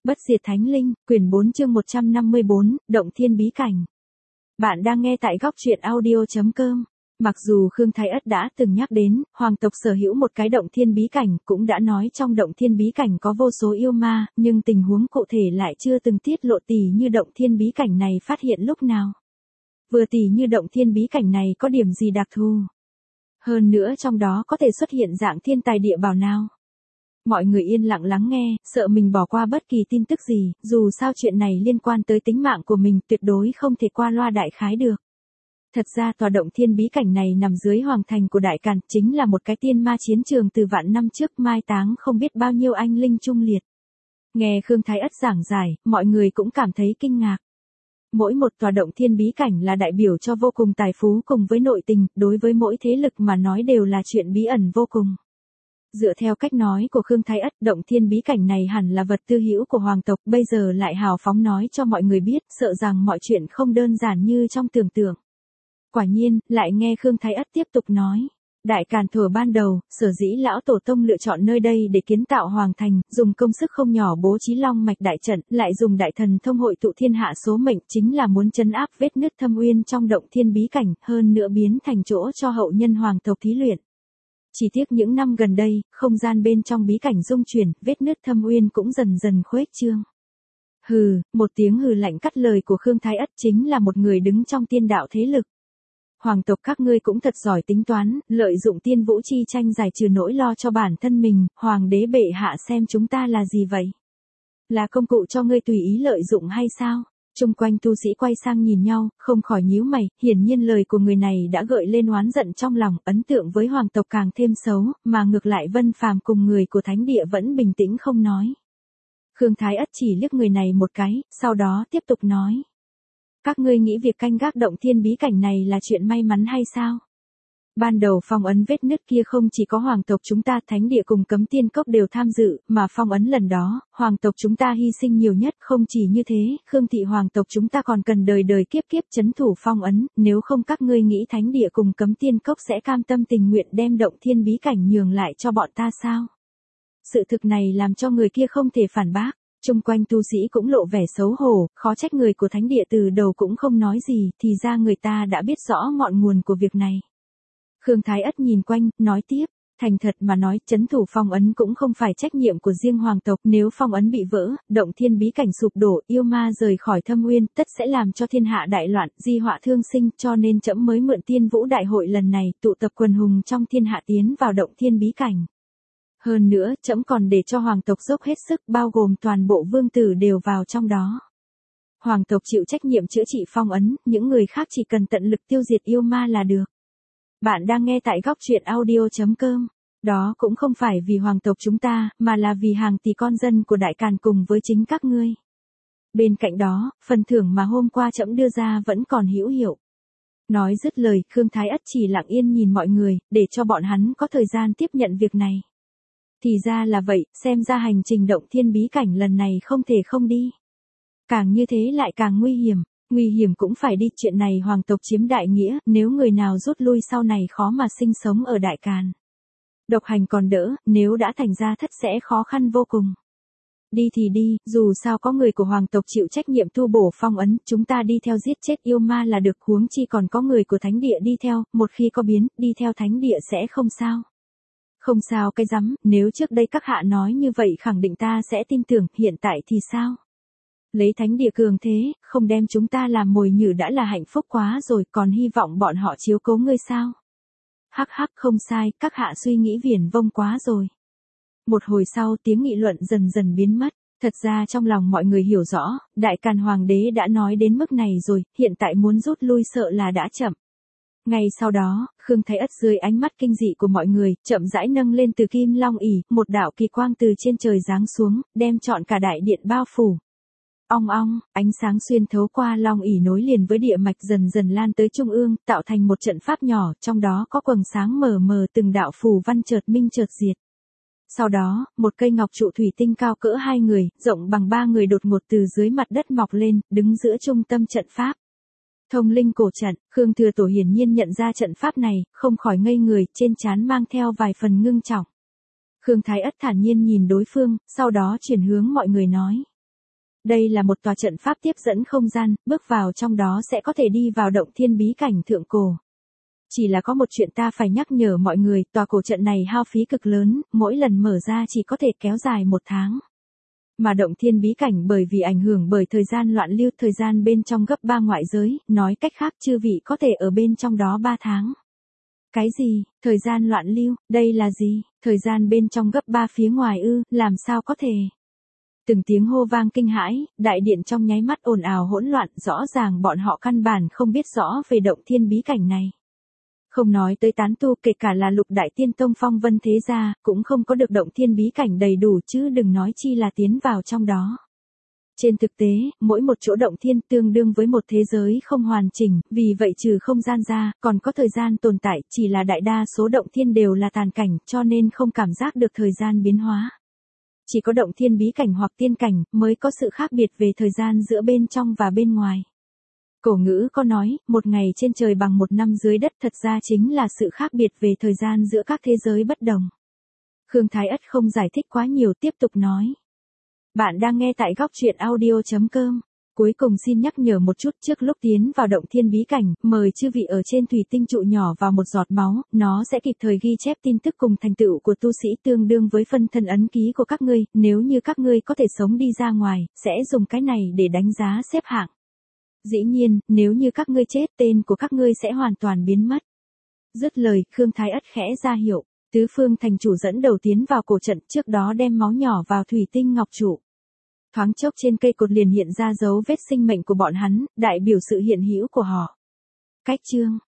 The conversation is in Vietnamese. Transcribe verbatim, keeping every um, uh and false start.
Bất diệt thánh linh, quyển bốn chương một trăm năm mươi bốn, Động Thiên bí cảnh. Bạn đang nghe tại góc truyện audio chấm com. Mặc dù Khương Thái Ất đã từng nhắc đến, hoàng tộc sở hữu một cái động thiên bí cảnh, cũng đã nói trong động thiên bí cảnh có vô số yêu ma, nhưng tình huống cụ thể lại chưa từng tiết lộ tỉ như động thiên bí cảnh này phát hiện lúc nào. Vừa tỉ như động thiên bí cảnh này có điểm gì đặc thù. Hơn nữa trong đó có thể xuất hiện dạng thiên tài địa bảo nào. Mọi người yên lặng lắng nghe, sợ mình bỏ qua bất kỳ tin tức gì, dù sao chuyện này liên quan tới tính mạng của mình, tuyệt đối không thể qua loa đại khái được. Thật ra tòa động thiên bí cảnh này nằm dưới hoàng thành của Đại Càn, chính là một cái tiên ma chiến trường từ vạn năm trước mai táng không biết bao nhiêu anh linh trung liệt. Nghe Khương Thái Ất giảng giải, mọi người cũng cảm thấy kinh ngạc. Mỗi một tòa động thiên bí cảnh là đại biểu cho vô cùng tài phú cùng với nội tình, đối với mỗi thế lực mà nói đều là chuyện bí ẩn vô cùng. Dựa theo cách nói của Khương Thái Ất, động thiên bí cảnh này hẳn là vật tư hữu của hoàng tộc, bây giờ lại hào phóng nói cho mọi người biết, sợ rằng mọi chuyện không đơn giản như trong tưởng tượng. Quả nhiên, lại nghe Khương Thái Ất tiếp tục nói, Đại Càn thuở ban đầu, sở dĩ lão tổ tông lựa chọn nơi đây để kiến tạo hoàng thành, dùng công sức không nhỏ bố trí long mạch đại trận, lại dùng đại thần thông hội tụ thiên hạ số mệnh, chính là muốn trấn áp vết nứt thâm uyên trong động thiên bí cảnh, hơn nữa biến thành chỗ cho hậu nhân hoàng tộc thí luyện. Chỉ tiếc những năm gần đây, không gian bên trong bí cảnh dung chuyển, vết nứt thâm uyên cũng dần dần khuếch trương. Hừ, một tiếng hừ lạnh cắt lời của Khương Thái Ất, chính là một người đứng trong tiên đạo thế lực. Hoàng tộc các ngươi cũng thật giỏi tính toán, lợi dụng tiên vũ chi tranh giải trừ nỗi lo cho bản thân mình, hoàng đế bệ hạ xem chúng ta là gì vậy? Là công cụ cho ngươi tùy ý lợi dụng hay sao? Chung quanh tu sĩ quay sang nhìn nhau, không khỏi nhíu mày, hiển nhiên lời của người này đã gợi lên oán giận trong lòng, ấn tượng với hoàng tộc càng thêm xấu, mà ngược lại Vân Phàm cùng người của thánh địa vẫn bình tĩnh không nói. Khương Thái Ất chỉ liếc người này một cái, sau đó tiếp tục nói. Các ngươi nghĩ việc canh gác động thiên bí cảnh này là chuyện may mắn hay sao? Ban đầu phong ấn vết nứt kia không chỉ có hoàng tộc chúng ta, thánh địa cùng cấm tiên cốc đều tham dự, mà phong ấn lần đó, hoàng tộc chúng ta hy sinh nhiều nhất, không chỉ như thế, Khương thị hoàng tộc chúng ta còn cần đời đời kiếp kiếp trấn thủ phong ấn, nếu không các ngươi nghĩ thánh địa cùng cấm tiên cốc sẽ cam tâm tình nguyện đem động thiên bí cảnh nhường lại cho bọn ta sao? Sự thực này làm cho người kia không thể phản bác. Chung quanh tu sĩ cũng lộ vẻ xấu hổ, khó trách người của thánh địa từ đầu cũng không nói gì, thì ra người ta đã biết rõ ngọn nguồn của việc này. Khương Thái Ất nhìn quanh, nói tiếp, thành thật mà nói, trấn thủ phong ấn cũng không phải trách nhiệm của riêng hoàng tộc, nếu phong ấn bị vỡ, động thiên bí cảnh sụp đổ, yêu ma rời khỏi thâm uyên, tất sẽ làm cho thiên hạ đại loạn, di họa thương sinh, cho nên trẫm mới mượn tiên vũ đại hội lần này, tụ tập quần hùng trong thiên hạ tiến vào động thiên bí cảnh. Hơn nữa, trẫm còn để cho hoàng tộc dốc hết sức, bao gồm toàn bộ vương tử đều vào trong đó. Hoàng tộc chịu trách nhiệm chữa trị phong ấn, những người khác chỉ cần tận lực tiêu diệt yêu ma là được. Bạn đang nghe tại góc truyện audio chấm com. Đó cũng không phải vì hoàng tộc chúng ta, mà là vì hàng tỷ con dân của Đại Càn cùng với chính các ngươi. Bên cạnh đó, phần thưởng mà hôm qua trẫm đưa ra vẫn còn hữu hiệu. Nói dứt lời, Khương Thái Ất chỉ lặng yên nhìn mọi người, để cho bọn hắn có thời gian tiếp nhận việc này. Thì ra là vậy, xem ra hành trình động thiên bí cảnh lần này không thể không đi. Càng như thế lại càng nguy hiểm, nguy hiểm cũng phải đi, chuyện này hoàng tộc chiếm đại nghĩa, nếu người nào rút lui sau này khó mà sinh sống ở Đại Càn. Độc hành còn đỡ, nếu đã thành ra thất sẽ khó khăn vô cùng. Đi thì đi, dù sao có người của hoàng tộc chịu trách nhiệm tu bổ phong ấn, chúng ta đi theo giết chết yêu ma là được, huống chi còn có người của thánh địa đi theo, một khi có biến, đi theo thánh địa sẽ không sao. Không sao cái rắm, nếu trước đây các hạ nói như vậy khẳng định ta sẽ tin tưởng, hiện tại thì sao? Lấy thánh địa cường thế, không đem chúng ta làm mồi nhử đã là hạnh phúc quá rồi, còn hy vọng bọn họ chiếu cố ngươi sao? Hắc hắc, không sai, các hạ suy nghĩ viển vông quá rồi. Một hồi sau tiếng nghị luận dần dần biến mất, thật ra trong lòng mọi người hiểu rõ, Đại Càn hoàng đế đã nói đến mức này rồi, hiện tại muốn rút lui sợ là đã chậm. Ngay sau đó, Khương Thái Ất dưới ánh mắt kinh dị của mọi người, chậm rãi nâng lên từ kim long ỷ, một đạo kỳ quang từ trên trời giáng xuống, đem trọn cả đại điện bao phủ. Ong ong, ánh sáng xuyên thấu qua long ỷ nối liền với địa mạch dần dần lan tới trung ương, tạo thành một trận pháp nhỏ, trong đó có quầng sáng mờ mờ từng đạo phù văn chợt minh chợt diệt. Sau đó, một cây ngọc trụ thủy tinh cao cỡ hai người, rộng bằng ba người đột ngột từ dưới mặt đất mọc lên, đứng giữa trung tâm trận pháp. Thông linh cổ trận, Khương Thừa Tổ hiển nhiên nhận ra trận pháp này, không khỏi ngây người, trên trán mang theo vài phần ngưng trọng. Khương Thái Ất thản nhiên nhìn đối phương, sau đó chuyển hướng mọi người nói. Đây là một tòa trận pháp tiếp dẫn không gian, bước vào trong đó sẽ có thể đi vào động thiên bí cảnh thượng cổ. Chỉ là có một chuyện ta phải nhắc nhở mọi người, tòa cổ trận này hao phí cực lớn, mỗi lần mở ra chỉ có thể kéo dài một tháng. Mà động thiên bí cảnh bởi vì ảnh hưởng bởi thời gian loạn lưu, thời gian bên trong gấp ba ngoại giới, nói cách khác chư vị có thể ở bên trong đó ba tháng. Cái gì, thời gian loạn lưu, đây là gì, thời gian bên trong gấp ba phía ngoài ư, làm sao có thể? Từng tiếng hô vang kinh hãi, đại điện trong nháy mắt ồn ào hỗn loạn, rõ ràng bọn họ căn bản không biết rõ về động thiên bí cảnh này. Không nói tới tán tu, kể cả là Lục Đại Tiên Tông Phong Vân Thế Gia, cũng không có được động thiên bí cảnh đầy đủ chứ đừng nói chi là tiến vào trong đó. Trên thực tế, mỗi một chỗ động thiên tương đương với một thế giới không hoàn chỉnh, vì vậy trừ không gian ra, còn có thời gian tồn tại, chỉ là đại đa số động thiên đều là tàn cảnh, cho nên không cảm giác được thời gian biến hóa. Chỉ có động thiên bí cảnh hoặc tiên cảnh, mới có sự khác biệt về thời gian giữa bên trong và bên ngoài. Cổ ngữ có nói, một ngày trên trời bằng một năm dưới đất, thật ra chính là sự khác biệt về thời gian giữa các thế giới bất đồng. Khương Thái Ất không giải thích quá nhiều, tiếp tục nói. Bạn đang nghe tại góc truyện audio chấm com. Cuối cùng xin nhắc nhở một chút, trước lúc tiến vào động thiên bí cảnh, mời chư vị ở trên thủy tinh trụ nhỏ vào một giọt máu, nó sẽ kịp thời ghi chép tin tức cùng thành tựu của tu sĩ tương đương với phân thân ấn ký của các ngươi, nếu như các ngươi có thể sống đi ra ngoài, sẽ dùng cái này để đánh giá xếp hạng. Dĩ nhiên, nếu như các ngươi chết, tên của các ngươi sẽ hoàn toàn biến mất. Dứt lời, Khương Thái Ất khẽ ra hiệu, tứ phương thành chủ dẫn đầu tiến vào cổ trận, trước đó đem máu nhỏ vào thủy tinh ngọc trụ. Thoáng chốc trên cây cột liền hiện ra dấu vết sinh mệnh của bọn hắn, đại biểu sự hiện hữu của họ. Cách chương,